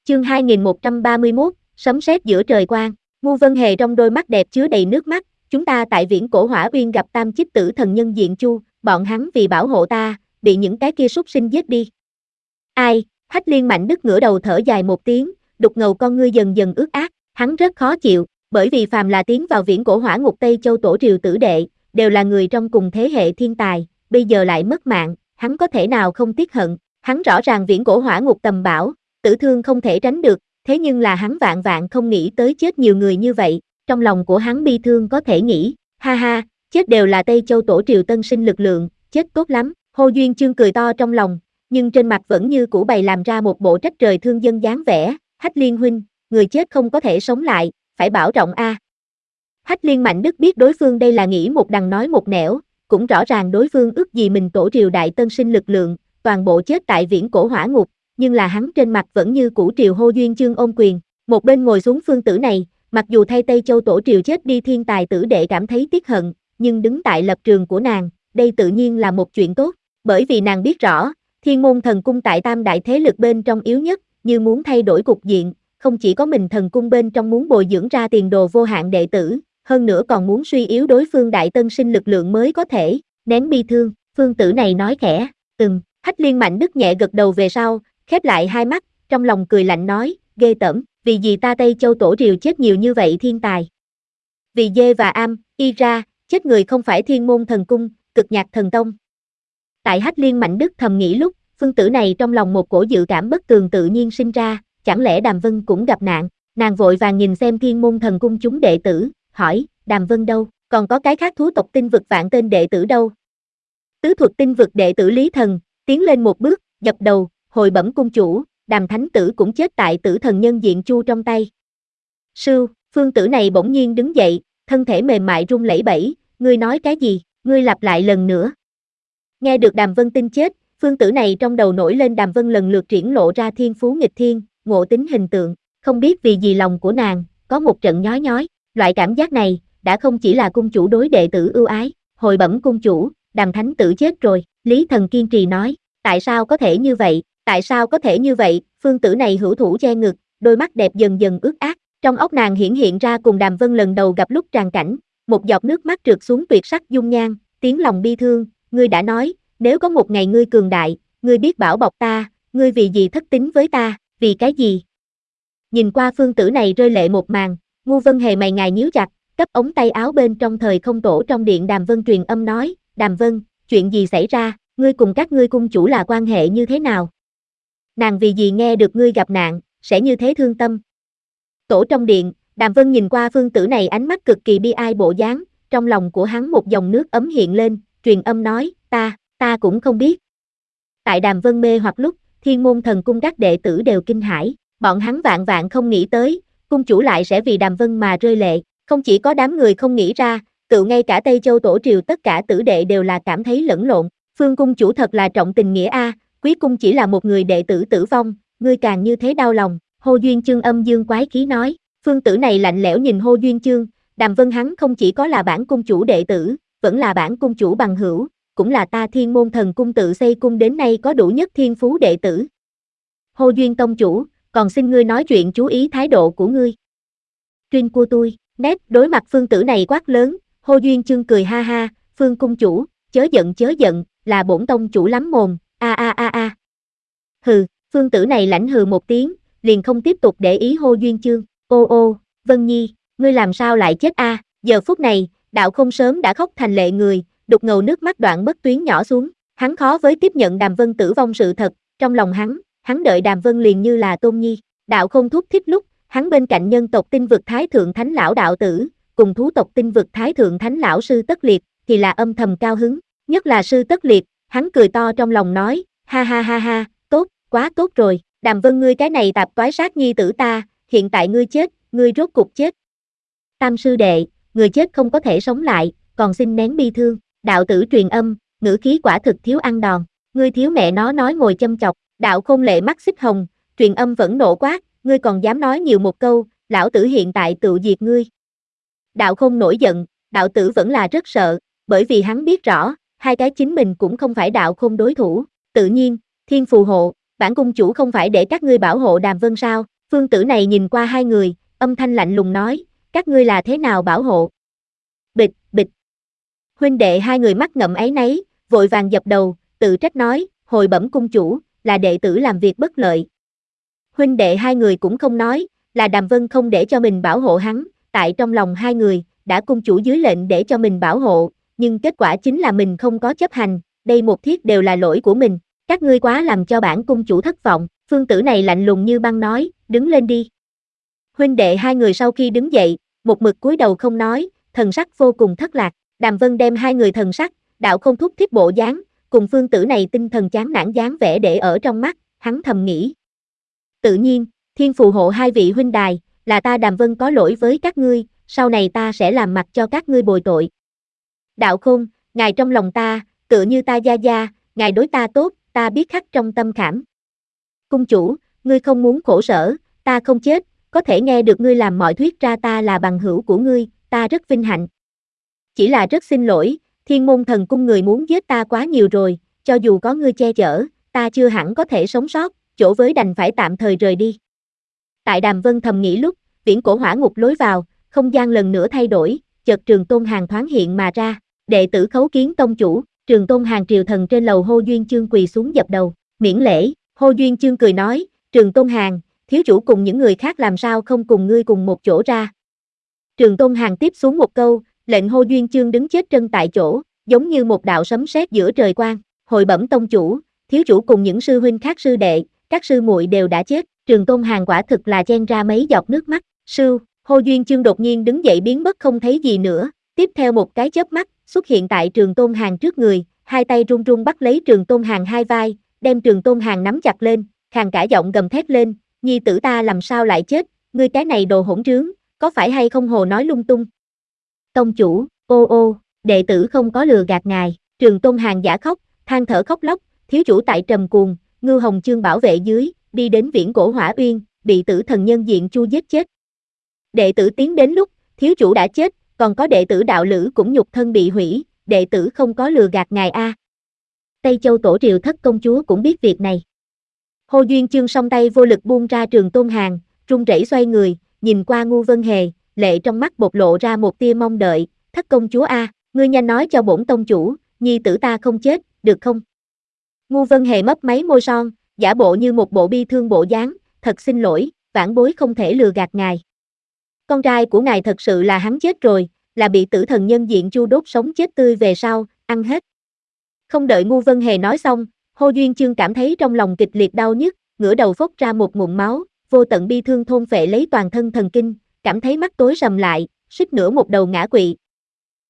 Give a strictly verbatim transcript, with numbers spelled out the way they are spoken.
Chương hai nghìn một trăm ba mươi mốt, sấm sét giữa trời quang. Ngu Vân Hề trong đôi mắt đẹp chứa đầy nước mắt, chúng ta tại Viễn Cổ Hỏa Uyên gặp Tam Chích Tử thần nhân diện Chu, bọn hắn vì bảo hộ ta, bị những cái kia súc sinh giết đi. Ai? Hách Liên Mạnh Đức ngửa đầu thở dài một tiếng, đục ngầu con ngươi dần dần ướt át, hắn rất khó chịu, bởi vì phàm là tiến vào Viễn Cổ Hỏa Ngục Tây Châu Tổ Triều tử đệ, đều là người trong cùng thế hệ thiên tài, bây giờ lại mất mạng, hắn có thể nào không tiếc hận, hắn rõ ràng Viễn Cổ Hỏa Ngục tầm bảo, tử thương không thể tránh được, thế nhưng là hắn vạn vạn không nghĩ tới chết nhiều người như vậy, trong lòng của hắn bi thương có thể nghĩ, ha ha, chết đều là Tây Châu Tổ Triều tân sinh lực lượng, chết tốt lắm, Hồ Duyên Chương cười to trong lòng, nhưng trên mặt vẫn như cũ bày làm ra một bộ trách trời thương dân dáng vẻ, Hách Liên huynh, người chết không có thể sống lại, phải bảo trọng a. Hách Liên Mạnh Đức biết đối phương đây là nghĩ một đằng nói một nẻo, cũng rõ ràng đối phương ước gì mình Tổ Triều đại tân sinh lực lượng, toàn bộ chết tại Viễn Cổ Hỏa Ngục, nhưng là hắn trên mặt vẫn như cũ triều Hồ Duyên Chương ôm quyền, một bên ngồi xuống phương tử này, mặc dù thay Tây Châu Tổ Triều chết đi thiên tài tử đệ cảm thấy tiếc hận, nhưng đứng tại lập trường của nàng, đây tự nhiên là một chuyện tốt, bởi vì nàng biết rõ, Thiên Môn Thần Cung tại tam đại thế lực bên trong yếu nhất, như muốn thay đổi cục diện, không chỉ có mình thần cung bên trong muốn bồi dưỡng ra tiền đồ vô hạn đệ tử, hơn nữa còn muốn suy yếu đối phương đại tân sinh lực lượng mới có thể, nén bi thương, phương tử này nói khẽ, ừm, Hách Liên Mạnh Đức nhẹ gật đầu về sau, khép lại hai mắt, trong lòng cười lạnh nói, ghê tởm, vì gì ta Tây Châu Tổ Triều chết nhiều như vậy thiên tài. Vì dê và am, y ra, chết người không phải Thiên Môn Thần Cung, Cực Nhạc Thần Tông. Tại Hách Liên Mạnh Đức thầm nghĩ lúc, phương tử này trong lòng một cổ dự cảm bất tường tự nhiên sinh ra, chẳng lẽ Đàm Vân cũng gặp nạn, nàng vội vàng nhìn xem Thiên Môn Thần Cung chúng đệ tử, hỏi, Đàm Vân đâu, còn có cái khác thú tộc tinh vực vạn tên đệ tử đâu. Tứ thuật tinh vực đệ tử Lý Thần, tiến lên một bước, dập đầu, hồi bẩm cung chủ, Đàm Thánh Tử cũng chết tại tử thần nhân diện Chu trong tay. Sưu, phương tử này bỗng nhiên đứng dậy, thân thể mềm mại run lẩy bẩy, ngươi nói cái gì, ngươi lặp lại lần nữa. Nghe được Đàm Vân tin chết, phương tử này trong đầu nổi lên Đàm Vân lần lượt triển lộ ra thiên phú nghịch thiên, ngộ tính hình tượng, không biết vì gì lòng của nàng, có một trận nhói nhói, loại cảm giác này, đã không chỉ là cung chủ đối đệ tử ưu ái, hồi bẩm cung chủ, Đàm Thánh Tử chết rồi, Lý Thần kiên trì nói, tại sao có thể như vậy, tại sao có thể như vậy, phương tử này hữu thủ che ngực, đôi mắt đẹp dần dần ướt át, trong óc nàng hiển hiện ra cùng Đàm Vân lần đầu gặp lúc tràn cảnh, một giọt nước mắt trượt xuống tuyệt sắc dung nhan, tiếng lòng bi thương, ngươi đã nói, nếu có một ngày ngươi cường đại, ngươi biết bảo bọc ta, ngươi vì gì thất tín với ta, vì cái gì? Nhìn qua phương tử này rơi lệ một màn, Ngu Vân Hề mày ngài nhíu chặt, cấp ống tay áo bên trong thời không tổ trong điện Đàm Vân truyền âm nói, Đàm Vân, chuyện gì xảy ra, ngươi cùng các ngươi cung chủ là quan hệ như thế nào? Nàng vì gì nghe được ngươi gặp nạn, sẽ như thế thương tâm? Tổ trong điện, Đàm Vân nhìn qua phương tử này ánh mắt cực kỳ bi ai bộ dáng, trong lòng của hắn một dòng nước ấm hiện lên, truyền âm nói, ta, ta cũng không biết. Tại Đàm Vân mê hoặc lúc, Thiên Môn Thần Cung các đệ tử đều kinh hãi, bọn hắn vạn vạn không nghĩ tới, cung chủ lại sẽ vì Đàm Vân mà rơi lệ, không chỉ có đám người không nghĩ ra, tự ngay cả Tây Châu Tổ Triều tất cả tử đệ đều là cảm thấy lẫn lộn, phương cung chủ thật là trọng tình nghĩa a, quý cung chỉ là một người đệ tử tử vong, ngươi càng như thế đau lòng, Hồ Duyên Chương âm dương quái khí nói, phương tử này lạnh lẽo nhìn Hồ Duyên Chương, Đàm Vân hắn không chỉ có là bản cung chủ đệ tử, vẫn là bản cung chủ bằng hữu, cũng là ta Thiên Môn Thần Cung tự xây cung đến nay có đủ nhất thiên phú đệ tử. Hồ Duyên tông chủ, còn xin ngươi nói chuyện chú ý thái độ của ngươi. Truyên của tôi, nét đối mặt phương tử này quát lớn, Hồ Duyên Chương cười ha ha, phương cung chủ, chớ giận chớ giận, là bổn tông chủ lắm mồm, a a a a. Hừ, phương tử này lãnh hừ một tiếng, liền không tiếp tục để ý Hồ Duyên Chương, ô ô, Vân Nhi, ngươi làm sao lại chết a? Giờ phút này, Đạo Không sớm đã khóc thành lệ người, đục ngầu nước mắt đoạn bất tuyến nhỏ xuống, hắn khó với tiếp nhận Đàm Vân tử vong sự thật, trong lòng hắn, hắn đợi Đàm Vân liền như là tôn nhi, Đạo Không thúc thích lúc, hắn bên cạnh nhân tộc tinh vực Thái Thượng Thánh Lão đạo tử, cùng thú tộc tinh vực Thái Thượng Thánh Lão sư Tất Liệt, thì là âm thầm cao hứng, nhất là sư Tất Liệt, hắn cười to trong lòng nói, ha ha ha ha, tốt, quá tốt rồi, Đàm Vân ngươi cái này tạp toái sát nhi tử ta, hiện tại ngươi chết, ngươi rốt cục chết. Tam sư đệ, người chết không có thể sống lại, còn xin nén bi thương, đạo tử truyền âm, ngữ khí quả thực thiếu ăn đòn, ngươi thiếu mẹ nó nói ngồi châm chọc, Đạo Không lệ mắt xích hồng, truyền âm vẫn nộ quát, ngươi còn dám nói nhiều một câu, lão tử hiện tại tự diệt ngươi. Đạo Không nổi giận, đạo tử vẫn là rất sợ, bởi vì hắn biết rõ, hai cái chính mình cũng không phải Đạo Không đối thủ, tự nhiên, thiên phù hộ, bản cung chủ không phải để các ngươi bảo hộ Đàm Vân sao, Phương Tử này nhìn qua hai người, âm thanh lạnh lùng nói, các ngươi là thế nào bảo hộ? Bịch, bịch. Huynh đệ hai người mắt ngậm áy náy, vội vàng dập đầu, tự trách nói, hồi bẩm cung chủ, là đệ tử làm việc bất lợi. Huynh đệ hai người cũng không nói, là Đàm Vân không để cho mình bảo hộ hắn, tại trong lòng hai người, đã cung chủ dưới lệnh để cho mình bảo hộ, nhưng kết quả chính là mình không có chấp hành, đây một thiết đều là lỗi của mình, các ngươi quá làm cho bản cung chủ thất vọng. Phương Tử này lạnh lùng như băng nói, đứng lên đi. Huynh đệ hai người sau khi đứng dậy, một mực cúi đầu không nói, thần sắc vô cùng thất lạc. Đàm Vân đem hai người thần sắc, đạo không thúc thiết bộ dáng, cùng Phương Tử này tinh thần chán nản dáng vẻ để ở trong mắt, hắn thầm nghĩ. Tự nhiên, thiên phù hộ hai vị huynh đài, là ta Đàm Vân có lỗi với các ngươi, sau này ta sẽ làm mặt cho các ngươi bồi tội. Đạo Khôn, ngài trong lòng ta, tựa như ta gia gia, ngài đối ta tốt, ta biết khắc trong tâm khảm. Cung chủ, ngươi không muốn khổ sở, ta không chết, có thể nghe được ngươi làm mọi thuyết ra ta là bằng hữu của ngươi, ta rất vinh hạnh. Chỉ là rất xin lỗi, Thiên Môn Thần Cung người muốn giết ta quá nhiều rồi, cho dù có ngươi che chở, ta chưa hẳn có thể sống sót, chỗ với đành phải tạm thời rời đi. Tại Đàm Vân thầm nghĩ lúc, viễn cổ hỏa ngục lối vào, không gian lần nữa thay đổi, chợt Trường Tôn Hàn thoáng hiện mà ra, đệ tử khấu kiến tông chủ. Trường Tôn Hàn triều thần trên lầu Hô Duyên Chương quỳ xuống dập đầu, miễn lễ. Hô Duyên Chương cười nói, Trường Tôn Hàn, thiếu chủ cùng những người khác làm sao không cùng ngươi cùng một chỗ ra. Trường Tôn Hàn tiếp xuống một câu, lệnh Hô Duyên Chương đứng chết chân tại chỗ, giống như một đạo sấm sét giữa trời quang. Hồi bẩm tông chủ, thiếu chủ cùng những sư huynh khác sư đệ, các sư muội đều đã chết. Trường Tôn Hàn quả thực là chen ra mấy giọt nước mắt. Sư, Hô Duyên Chương đột nhiên đứng dậy biến mất không thấy gì nữa, tiếp theo một cái chớp mắt, xuất hiện tại Trường Tôn Hàn trước người, hai tay run run bắt lấy Trường Tôn Hàn hai vai, đem Trường Tôn Hàn nắm chặt lên, khàn cả giọng gầm thét lên, nhi tử ta làm sao lại chết, ngươi cái này đồ hỗn trướng, có phải hay không hồ nói lung tung. Tông chủ, ô ô, đệ tử không có lừa gạt ngài. Trường Tôn Hàn giả khóc, than thở khóc lóc, thiếu chủ tại trầm cuồng, Ngưu Hồng Chương bảo vệ dưới, đi đến viễn cổ hỏa uyên, bị tử thần nhân diện Chu giết chết. Đệ tử tiến đến lúc, thiếu chủ đã chết, còn có đệ tử đạo lữ cũng nhục thân bị hủy, đệ tử không có lừa gạt ngài a. Tây Châu Tổ Triều Thất công chúa cũng biết việc này. Hô Duyên Chương song tay vô lực buông ra Trường Tôn Hàn, run rẩy xoay người, nhìn qua Ngu Vân Hề, lệ trong mắt bộc lộ ra một tia mong đợi, Thất công chúa a, ngươi nhanh nói cho bổn tông chủ, nhi tử ta không chết, được không? Ngu Vân Hề mấp máy môi son, giả bộ như một bộ bi thương bộ dáng, thật xin lỗi, vãn bối không thể lừa gạt ngài. Con trai của ngài thật sự là hắn chết rồi, là bị tử thần nhân diện Chu đốt sống chết tươi về sau, ăn hết. Không đợi Ngu Vân Hề nói xong, Hô Duyên Chương cảm thấy trong lòng kịch liệt đau nhức, ngửa đầu phốc ra một ngụm máu, vô tận bi thương thôn phệ lấy toàn thân thần kinh, cảm thấy mắt tối sầm lại, suýt nữa một đầu ngã quỵ,